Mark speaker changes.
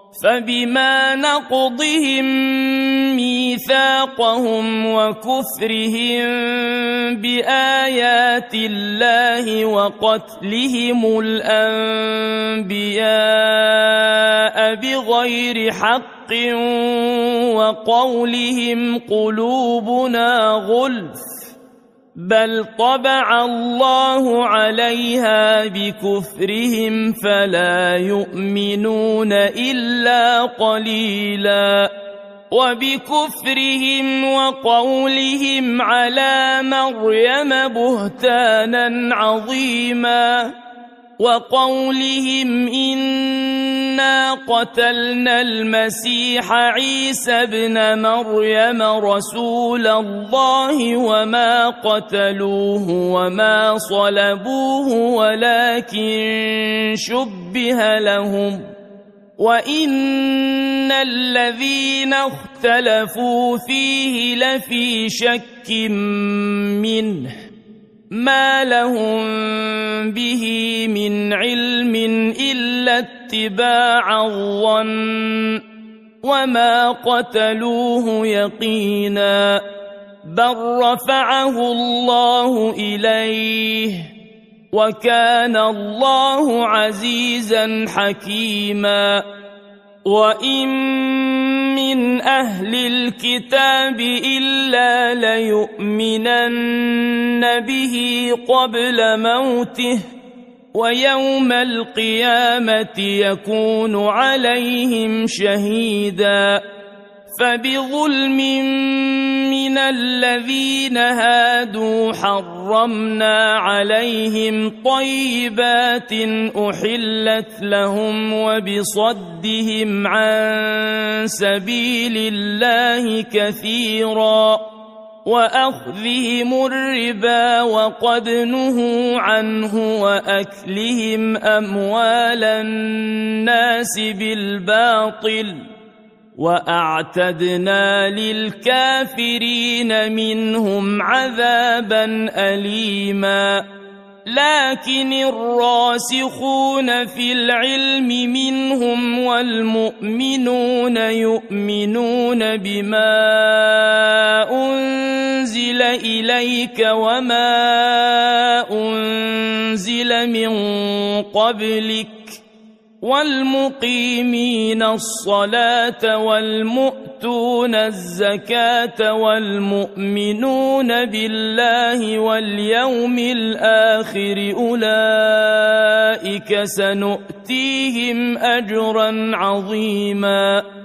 Speaker 1: فبما نقضهم ميثاقهم وكفرهم بآيات الله وقتلهم الأنبياء بغير حق وقولهم قلوبنا غلف بل طبع الله عليها بكفرهم فلا يؤمنون إلا قليلا وبكفرهم وقولهم على مريم بهتانا عظيما وقولهم إنا قتلنا المسيح عيسى ابن مريم رسول الله وما قتلوه وما صلبوه ولكن شبه لهم وإن الذين اختلفوا فيه لفي شك منه ما لهم به من علم إلا اتباع الظن وما قتلوه يقينا بل رفعه الله إليه وكان الله عزيزا حكيما وإن من أهل الكتاب إلا ليؤمنن به قبل موته ويوم القيامة يكون عليهم شهيدا فبظلم من الذين هادوا حرمنا عليهم طيبات أحلت لهم وبصدهم عن سبيل الله كثيرا وأخذهم الربا وقد نهوا عنه وأكلهم أموال الناس بالباطل وأعتدنا للكافرين منهم عذابا أليما لكن الراسخون في العلم منهم والمؤمنون يؤمنون بما أنزل إليك وما أنزل من قبلك والمقيمين الصلاة والمؤتون الزكاة والمؤمنون بالله واليوم الآخر أولئك سنؤتيهم أجرا عظيما